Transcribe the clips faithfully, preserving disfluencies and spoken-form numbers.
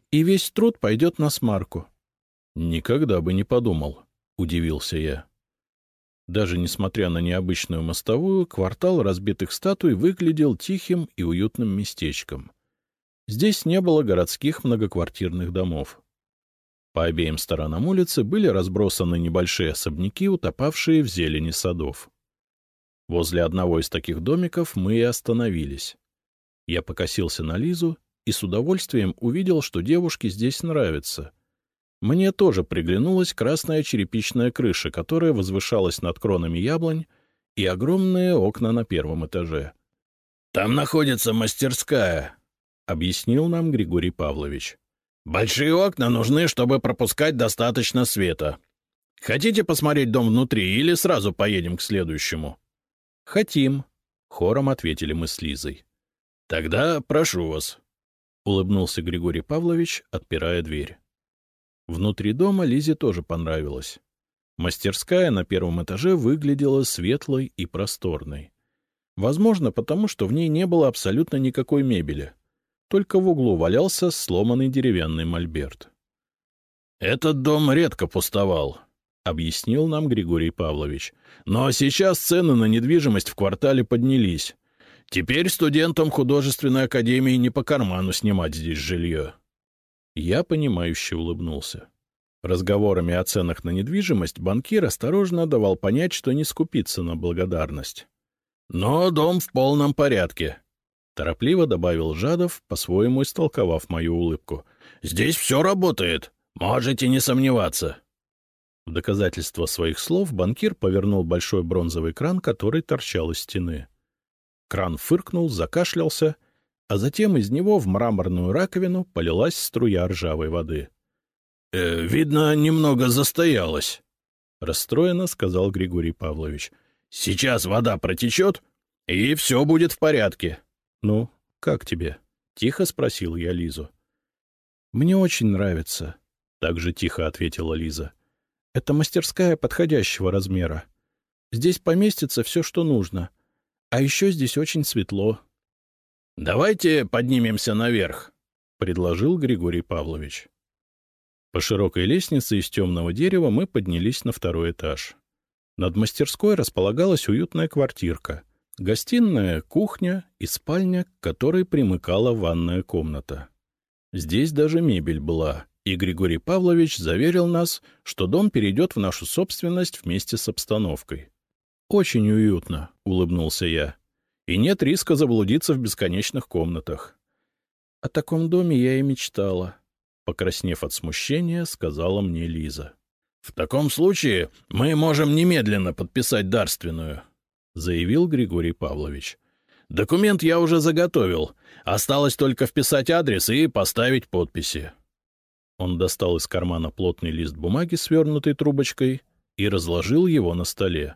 И весь труд пойдет на смарку. — Никогда бы не подумал, — удивился я. Даже несмотря на необычную мостовую, квартал разбитых статуй выглядел тихим и уютным местечком. Здесь не было городских многоквартирных домов. По обеим сторонам улицы были разбросаны небольшие особняки, утопавшие в зелени садов. Возле одного из таких домиков мы и остановились. Я покосился на Лизу и с удовольствием увидел, что девушке здесь нравится. Мне тоже приглянулась красная черепичная крыша, которая возвышалась над кронами яблонь, и огромные окна на первом этаже. — Там находится мастерская, — объяснил нам Григорий Павлович. — Большие окна нужны, чтобы пропускать достаточно света. Хотите посмотреть дом внутри или сразу поедем к следующему? — Хотим, — хором ответили мы с Лизой. — Тогда прошу вас, — улыбнулся Григорий Павлович, отпирая дверь. Внутри дома Лизе тоже понравилось. Мастерская на первом этаже выглядела светлой и просторной. Возможно, потому что в ней не было абсолютно никакой мебели. Только в углу валялся сломанный деревянный мольберт. — Этот дом редко пустовал, — объяснил нам Григорий Павлович. — Но сейчас цены на недвижимость в квартале поднялись. Теперь студентам художественной академии не по карману снимать здесь жилье. Я понимающе улыбнулся. Разговорами о ценах на недвижимость банкир осторожно давал понять, что не скупится на благодарность. — Но дом в полном порядке, — торопливо добавил Жадов, по-своему истолковав мою улыбку. — Здесь все работает, можете не сомневаться. В доказательство своих слов банкир повернул большой бронзовый кран, который торчал из стены. Кран фыркнул, закашлялся, а затем из него в мраморную раковину полилась струя ржавой воды. «Э, — Видно, немного застоялась, — расстроенно сказал Григорий Павлович. — Сейчас вода протечет, и все будет в порядке. — Ну, как тебе? — тихо спросил я Лизу. — Мне очень нравится, — так же тихо ответила Лиза. — Это мастерская подходящего размера. Здесь поместится все, что нужно. А еще здесь очень светло. — Давайте поднимемся наверх, — предложил Григорий Павлович. По широкой лестнице из темного дерева мы поднялись на второй этаж. Над мастерской располагалась уютная квартирка, гостиная, кухня и спальня, к которой примыкала ванная комната. Здесь даже мебель была, и Григорий Павлович заверил нас, что дом перейдет в нашу собственность вместе с обстановкой. — Очень уютно, — улыбнулся я. И нет риска заблудиться в бесконечных комнатах. — О таком доме я и мечтала, — покраснев от смущения, сказала мне Лиза. — В таком случае мы можем немедленно подписать дарственную, — заявил Григорий Павлович. — Документ я уже заготовил, осталось только вписать адрес и поставить подписи. Он достал из кармана плотный лист бумаги, свернутый трубочкой, и разложил его на столе.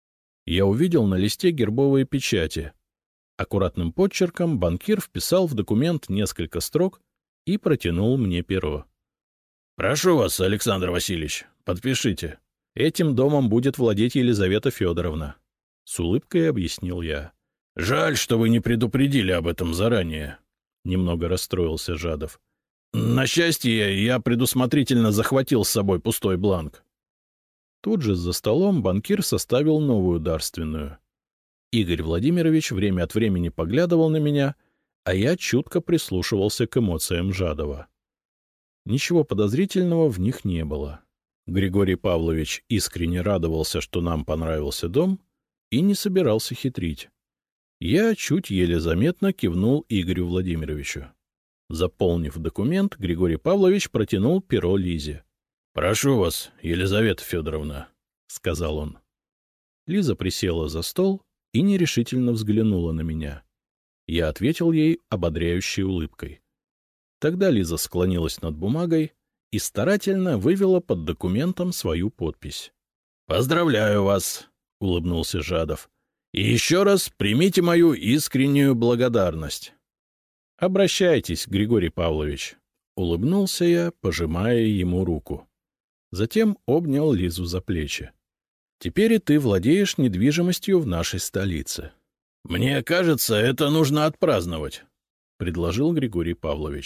Я увидел на листе гербовые печати. Аккуратным подчерком банкир вписал в документ несколько строк и протянул мне перо. — Прошу вас, Александр Васильевич, подпишите. Этим домом будет владеть Елизавета Федоровна, — с улыбкой объяснил я. — Жаль, что вы не предупредили об этом заранее, — немного расстроился Жадов. — На счастье, я предусмотрительно захватил с собой пустой бланк. Тут же за столом банкир составил новую дарственную. Игорь Владимирович время от времени поглядывал на меня, а я чутко прислушивался к эмоциям Жадова. Ничего подозрительного в них не было. Григорий Павлович искренне радовался, что нам понравился дом, и не собирался хитрить. Я чуть еле заметно кивнул Игорю Владимировичу. Заполнив документ, Григорий Павлович протянул перо Лизе. — Прошу вас, Елизавета Федоровна, — сказал он. Лиза присела за стол и нерешительно взглянула на меня. Я ответил ей ободряющей улыбкой. Тогда Лиза склонилась над бумагой и старательно вывела под документом свою подпись. — Поздравляю вас, — улыбнулся Жадов. — И еще раз примите мою искреннюю благодарность. — Обращайтесь, Григорий Павлович, — улыбнулся я, пожимая ему руку. Затем обнял Лизу за плечи. — Теперь и ты владеешь недвижимостью в нашей столице. — Мне кажется, это нужно отпраздновать, — предложил Григорий Павлович.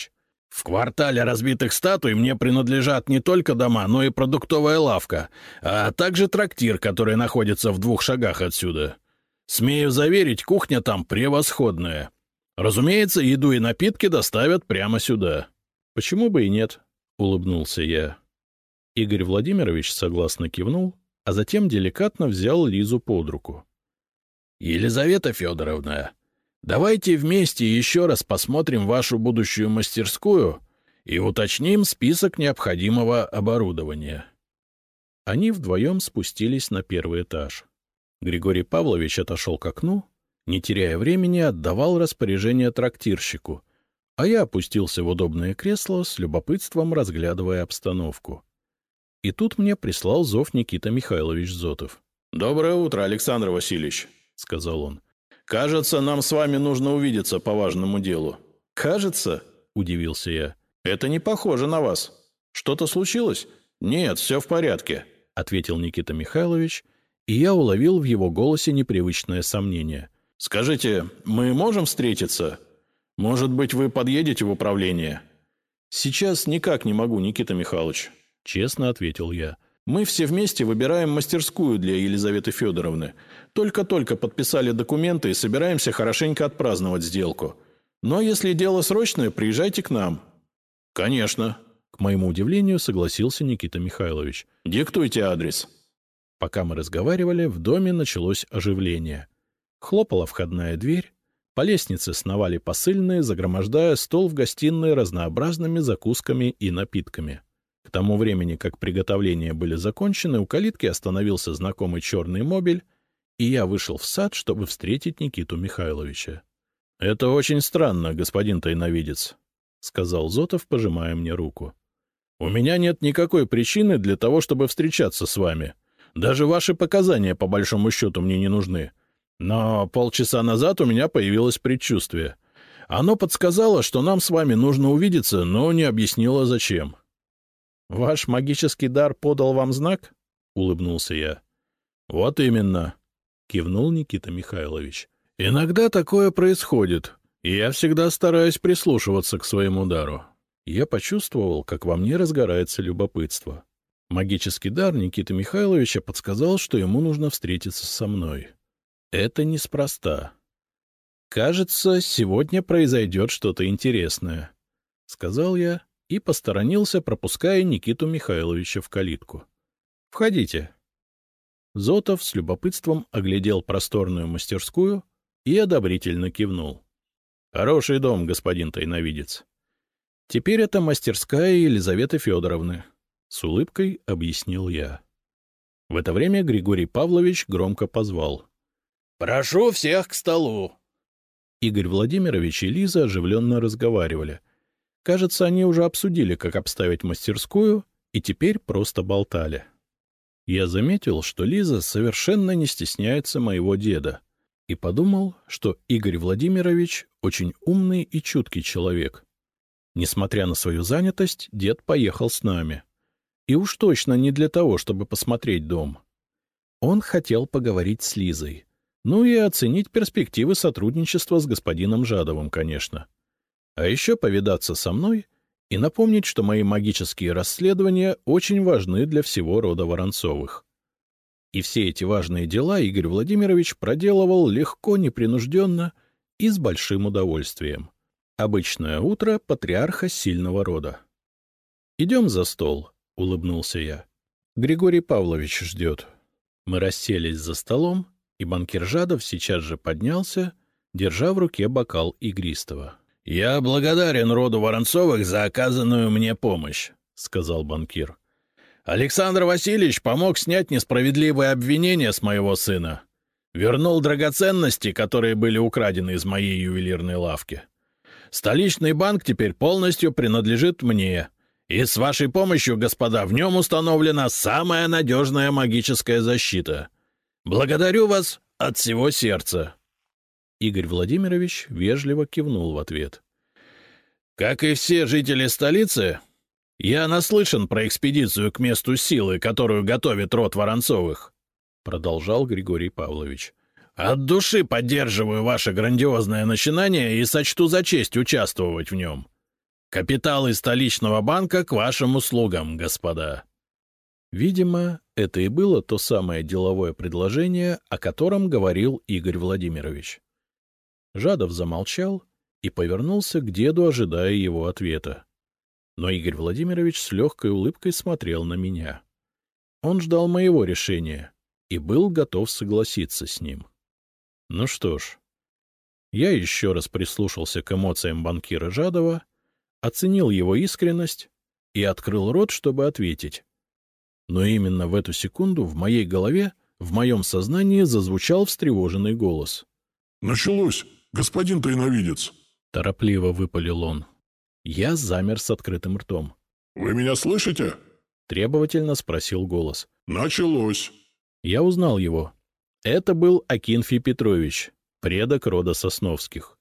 В квартале разбитых статуй мне принадлежат не только дома, но и продуктовая лавка, а также трактир, который находится в двух шагах отсюда. Смею заверить, кухня там превосходная. Разумеется, еду и напитки доставят прямо сюда. — Почему бы и нет? — улыбнулся я. Игорь Владимирович согласно кивнул, а затем деликатно взял Лизу под руку. — Елизавета Федоровна, давайте вместе еще раз посмотрим вашу будущую мастерскую и уточним список необходимого оборудования. Они вдвоем спустились на первый этаж. Григорий Павлович отошел к окну, не теряя времени, отдавал распоряжение трактирщику, а я опустился в удобное кресло, с любопытством разглядывая обстановку. И тут мне прислал зов Никита Михайлович Зотов. — Доброе утро, Александр Васильевич, — сказал он. — Кажется, нам с вами нужно увидеться по важному делу. — Кажется? — удивился я. — Это не похоже на вас. Что-то случилось? — Нет, все в порядке, — ответил Никита Михайлович, и я уловил в его голосе непривычное сомнение. — Скажите, мы можем встретиться? Может быть, вы подъедете в управление? — Сейчас никак не могу, Никита Михайлович, — честно ответил я. — Мы все вместе выбираем мастерскую для Елизаветы Федоровны. Только-только подписали документы и собираемся хорошенько отпраздновать сделку. Но если дело срочное, приезжайте к нам. — Конечно. К моему удивлению согласился Никита Михайлович. — Диктуйте адрес. Пока мы разговаривали, в доме началось оживление. Хлопала входная дверь, по лестнице сновали посыльные, загромождая стол в гостиной разнообразными закусками и напитками. К тому времени, как приготовления были закончены, у калитки остановился знакомый черный мобиль, и я вышел в сад, чтобы встретить Никиту Михайловича. — Это очень странно, господин тайновидец, — сказал Зотов, пожимая мне руку. — У меня нет никакой причины для того, чтобы встречаться с вами. Даже ваши показания, по большому счету, мне не нужны. Но полчаса назад у меня появилось предчувствие. Оно подсказало, что нам с вами нужно увидеться, но не объяснило, зачем. — Ваш магический дар подал вам знак? — улыбнулся я. — Вот именно, — кивнул Никита Михайлович. — Иногда такое происходит, и я всегда стараюсь прислушиваться к своему дару. Я почувствовал, как во мне разгорается любопытство. Магический дар Никиты Михайловича подсказал, что ему нужно встретиться со мной. Это неспроста. «Кажется, сегодня произойдет что-то интересное», — сказал я и посторонился, пропуская Никиту Михайловича в калитку. «Входите». Зотов с любопытством оглядел просторную мастерскую и одобрительно кивнул. «Хороший дом, господин тайновидец. Теперь это мастерская Елизаветы Федоровны», — с улыбкой объяснил я. В это время Григорий Павлович громко позвал. «Прошу всех к столу!» Игорь Владимирович и Лиза оживленно разговаривали. Кажется, они уже обсудили, как обставить мастерскую, и теперь просто болтали. Я заметил, что Лиза совершенно не стесняется моего деда, и подумал, что Игорь Владимирович очень умный и чуткий человек. Несмотря на свою занятость, дед поехал с нами. И уж точно не для того, чтобы посмотреть дом. Он хотел поговорить с Лизой. Ну и оценить перспективы сотрудничества с господином Жадовым, конечно. А еще повидаться со мной и напомнить, что мои магические расследования очень важны для всего рода Воронцовых. И все эти важные дела Игорь Владимирович проделывал легко, непринужденно и с большим удовольствием. Обычное утро патриарха сильного рода. — Идем за стол, — улыбнулся я. — Григорий Павлович ждет. Мы расселись за столом, и банкир Жадов сейчас же поднялся, держа в руке бокал игристого. — Я благодарен роду Воронцовых за оказанную мне помощь, — сказал банкир. — Александр Васильевич помог снять несправедливые обвинения с моего сына. Вернул драгоценности, которые были украдены из моей ювелирной лавки. Столичный банк теперь полностью принадлежит мне, и с вашей помощью, господа, в нем установлена самая надежная магическая защита. Благодарю вас от всего сердца. Игорь Владимирович вежливо кивнул в ответ. — Как и все жители столицы, я наслышан про экспедицию к месту силы, которую готовит род Воронцовых, — продолжал Григорий Павлович. — От души поддерживаю ваше грандиозное начинание и сочту за честь участвовать в нем. Капиталы столичного банка к вашим услугам, господа. Видимо, это и было то самое деловое предложение, о котором говорил Игорь Владимирович. Жадов замолчал и повернулся к деду, ожидая его ответа. Но Игорь Владимирович с легкой улыбкой смотрел на меня. Он ждал моего решения и был готов согласиться с ним. Ну что ж, я еще раз прислушался к эмоциям банкира Жадова, оценил его искренность и открыл рот, чтобы ответить. Но именно в эту секунду в моей голове, в моем сознании зазвучал встревоженный голос. — Началось, господин тайновидец! — торопливо выпалил он. Я замер с открытым ртом. — Вы меня слышите? — требовательно спросил голос. — Началось! Я узнал его. Это был Акинфий Петрович, предок рода Сосновских.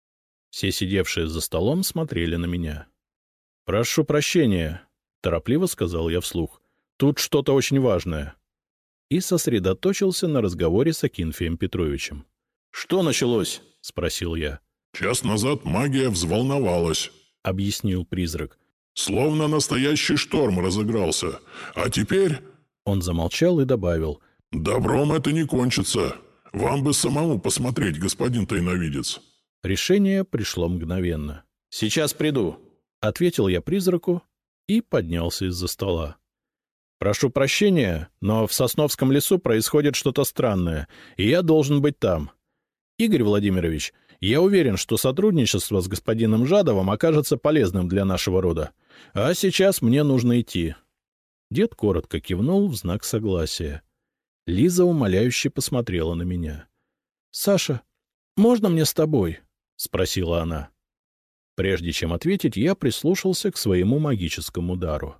Все сидевшие за столом смотрели на меня. — Прошу прощения, — торопливо сказал я вслух. — Тут что-то очень важное. И сосредоточился на разговоре с Акинфием Петровичем. — Что началось? — спросил я. — Час назад магия взволновалась, — объяснил призрак. — Словно настоящий шторм разыгрался. А теперь... Он замолчал и добавил. — Добром это не кончится. Вам бы самому посмотреть, господин тайновидец. Решение пришло мгновенно. — Сейчас приду, — ответил я призраку и поднялся из-за стола. — Прошу прощения, но в Сосновском лесу происходит что-то странное, и я должен быть там. Игорь Владимирович, я уверен, что сотрудничество с господином Жадовым окажется полезным для нашего рода. А сейчас мне нужно идти. Дед коротко кивнул в знак согласия. Лиза умоляюще посмотрела на меня. — Саша, можно мне с тобой? — спросила она. Прежде чем ответить, я прислушался к своему магическому дару.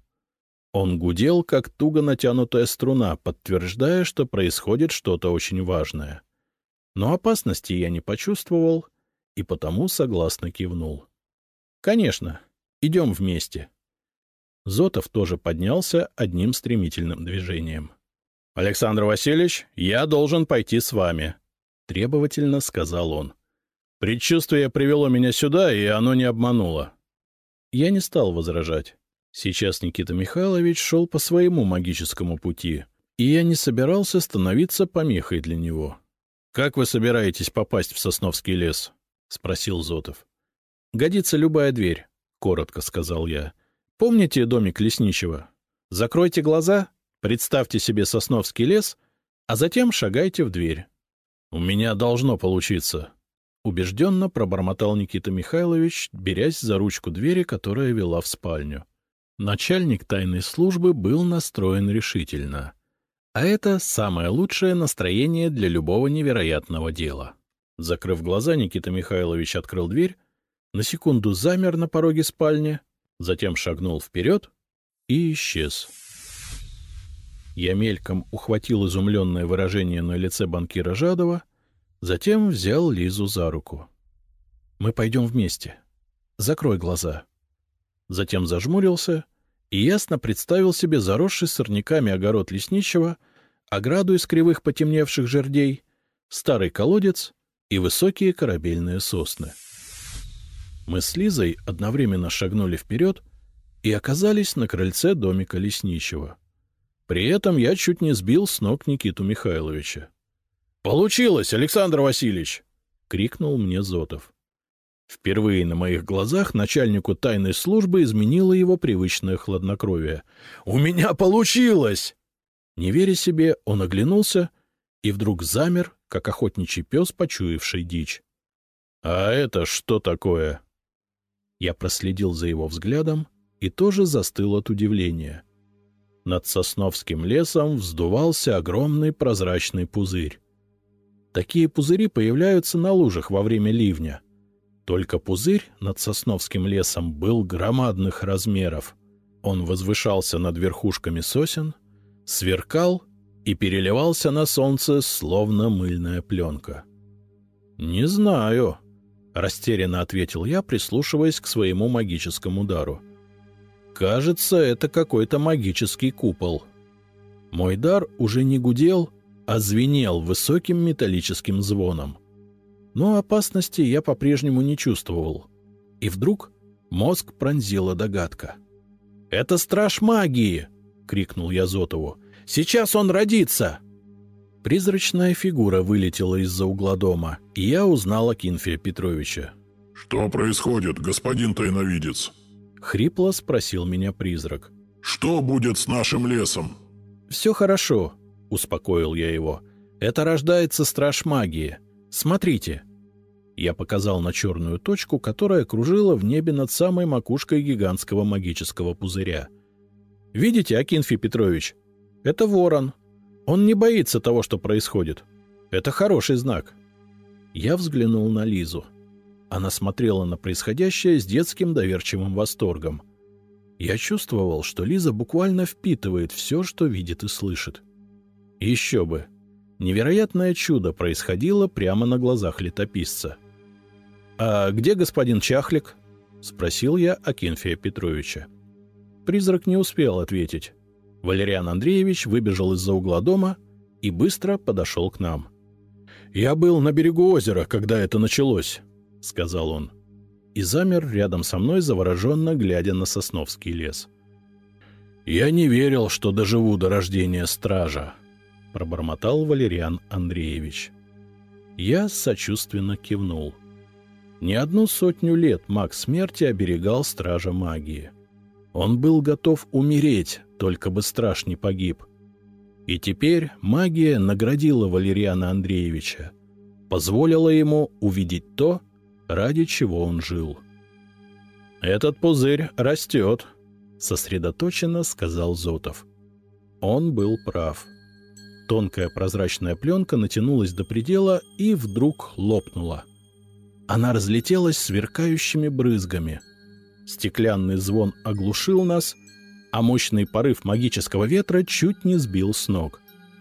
Он гудел, как туго натянутая струна, подтверждая, что происходит что-то очень важное. Но опасности я не почувствовал, и потому согласно кивнул. — Конечно, идем вместе. Зотов тоже поднялся одним стремительным движением. — Александр Васильевич, я должен пойти с вами, — требовательно сказал он. — Предчувствие привело меня сюда, и оно не обмануло. Я не стал возражать. Сейчас Никита Михайлович шел по своему магическому пути, и я не собирался становиться помехой для него. — Как вы собираетесь попасть в Сосновский лес? — спросил Зотов. — Годится любая дверь, — коротко сказал я. — Помните домик лесничего? Закройте глаза, представьте себе Сосновский лес, а затем шагайте в дверь. — У меня должно получиться, — убежденно пробормотал Никита Михайлович, берясь за ручку двери, которая вела в спальню. Начальник тайной службы был настроен решительно. А это самое лучшее настроение для любого невероятного дела. Закрыв глаза, Никита Михайлович открыл дверь, на секунду замер на пороге спальни, затем шагнул вперед и исчез. Я мельком ухватил изумленное выражение на лице банкира Жадова, затем взял Лизу за руку. — Мы пойдем вместе. Закрой глаза. Затем зажмурился и ясно представил себе заросший сорняками огород лесничего, ограду из кривых потемневших жердей, старый колодец и высокие корабельные сосны. Мы с Лизой одновременно шагнули вперед и оказались на крыльце домика лесничего. При этом я чуть не сбил с ног Никиту Михайловича. — Получилось, Александр Васильевич! — крикнул мне Зотов. Впервые на моих глазах начальнику тайной службы изменило его привычное хладнокровие. «У меня получилось!» Не веря себе, он оглянулся и вдруг замер, как охотничий пес, почуявший дичь. «А это что такое?» Я проследил за его взглядом и тоже застыл от удивления. Над Сосновским лесом вздувался огромный прозрачный пузырь. Такие пузыри появляются на лужах во время ливня. Только пузырь над Сосновским лесом был громадных размеров. Он возвышался над верхушками сосен, сверкал и переливался на солнце, словно мыльная пленка. — Не знаю, — растерянно ответил я, прислушиваясь к своему магическому дару. — Кажется, это какой-то магический купол. Мой дар уже не гудел, а звенел высоким металлическим звоном. Но опасности я по-прежнему не чувствовал. И вдруг Мозг пронзила догадка. «Это страж магии!» — крикнул я Зотову. «Сейчас он родится!» Призрачная фигура вылетела из-за угла дома, и я узнал Акинфия Петровича. «Что происходит, господин тайновидец?» — хрипло спросил меня призрак. «Что будет с нашим лесом?» «Все хорошо», — успокоил я его. «Это рождается страж магии. Смотрите». Я показал на черную точку, которая кружила в небе над самой макушкой гигантского магического пузыря. «Видите, Акинфий Петрович? Это ворон. Он не боится того, что происходит. Это хороший знак». Я взглянул на Лизу. Она смотрела на происходящее с детским доверчивым восторгом. Я чувствовал, что Лиза буквально впитывает все, что видит и слышит. Еще бы! Невероятное чудо происходило прямо на глазах летописца. «А где господин Чахлик?» — спросил я Акинфия Петровича. Призрак не успел ответить. Валериан Андреевич выбежал из-за угла дома и быстро подошел к нам. «Я был на берегу озера, когда это началось», — сказал он. И замер рядом со мной, завороженно глядя на сосновский лес. «Я не верил, что доживу до рождения стража», — пробормотал Валериан Андреевич. Я сочувственно кивнул. Не одну сотню лет маг смерти оберегал стража магии. Он был готов умереть, только бы страж не погиб. И теперь магия наградила Валериана Андреевича, позволила ему увидеть то, ради чего он жил. «Этот пузырь растет», — сосредоточенно сказал Зотов. Он был прав. Тонкая прозрачная пленка натянулась до предела и вдруг лопнула. Она разлетелась сверкающими брызгами. Стеклянный звон оглушил нас, а мощный порыв магического ветра чуть не сбил с ног.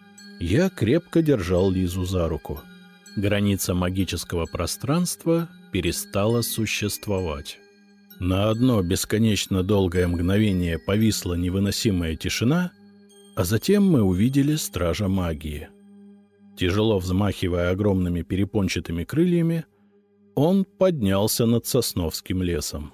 Я крепко держал Лизу за руку. Граница магического пространства перестала существовать. На одно бесконечно долгое мгновение повисла невыносимая тишина, а затем мы увидели стража магии. Тяжело взмахивая огромными перепончатыми крыльями, он поднялся над сосновским лесом.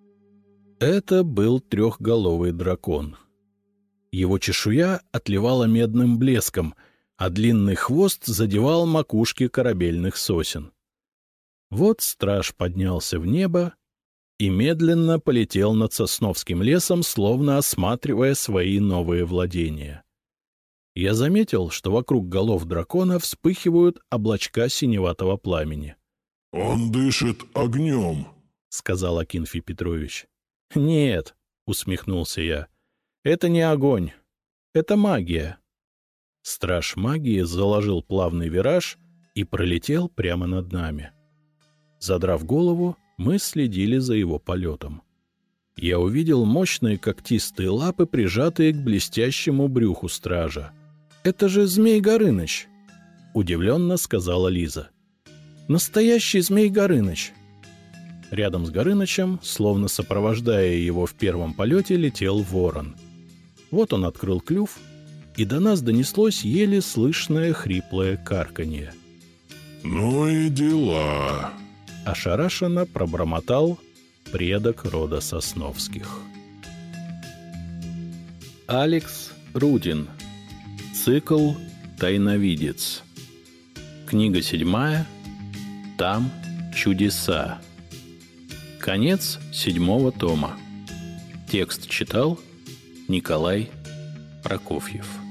Это был трехголовый дракон. Его чешуя отливала медным блеском, а длинный хвост задевал макушки корабельных сосен. Вот страж поднялся в небо и медленно полетел над сосновским лесом, словно осматривая свои новые владения. Я заметил, что вокруг голов дракона вспыхивают облачка синеватого пламени. — Он дышит огнем, — сказал Акинфий Петрович. — Нет, — усмехнулся я, — это не огонь, это магия. Страж магии заложил плавный вираж и пролетел прямо над нами. Задрав голову, мы следили за его полетом. Я увидел мощные когтистые лапы, прижатые к блестящему брюху стража. — Это же Змей Горыныч! — удивленно сказала Лиза. — Настоящий Змей Горыныч! Рядом с Горынычем, словно сопровождая его в первом полете, летел ворон. Вот он открыл клюв, и до нас донеслось еле слышное хриплое карканье. — Ну и дела! — ошарашенно пробормотал предок рода Сосновских. Алекс Рудин. Цикл «Тайновидец». Книга седьмая. Там чудеса. Конец седьмого тома. Текст читал Николай Прокофьев.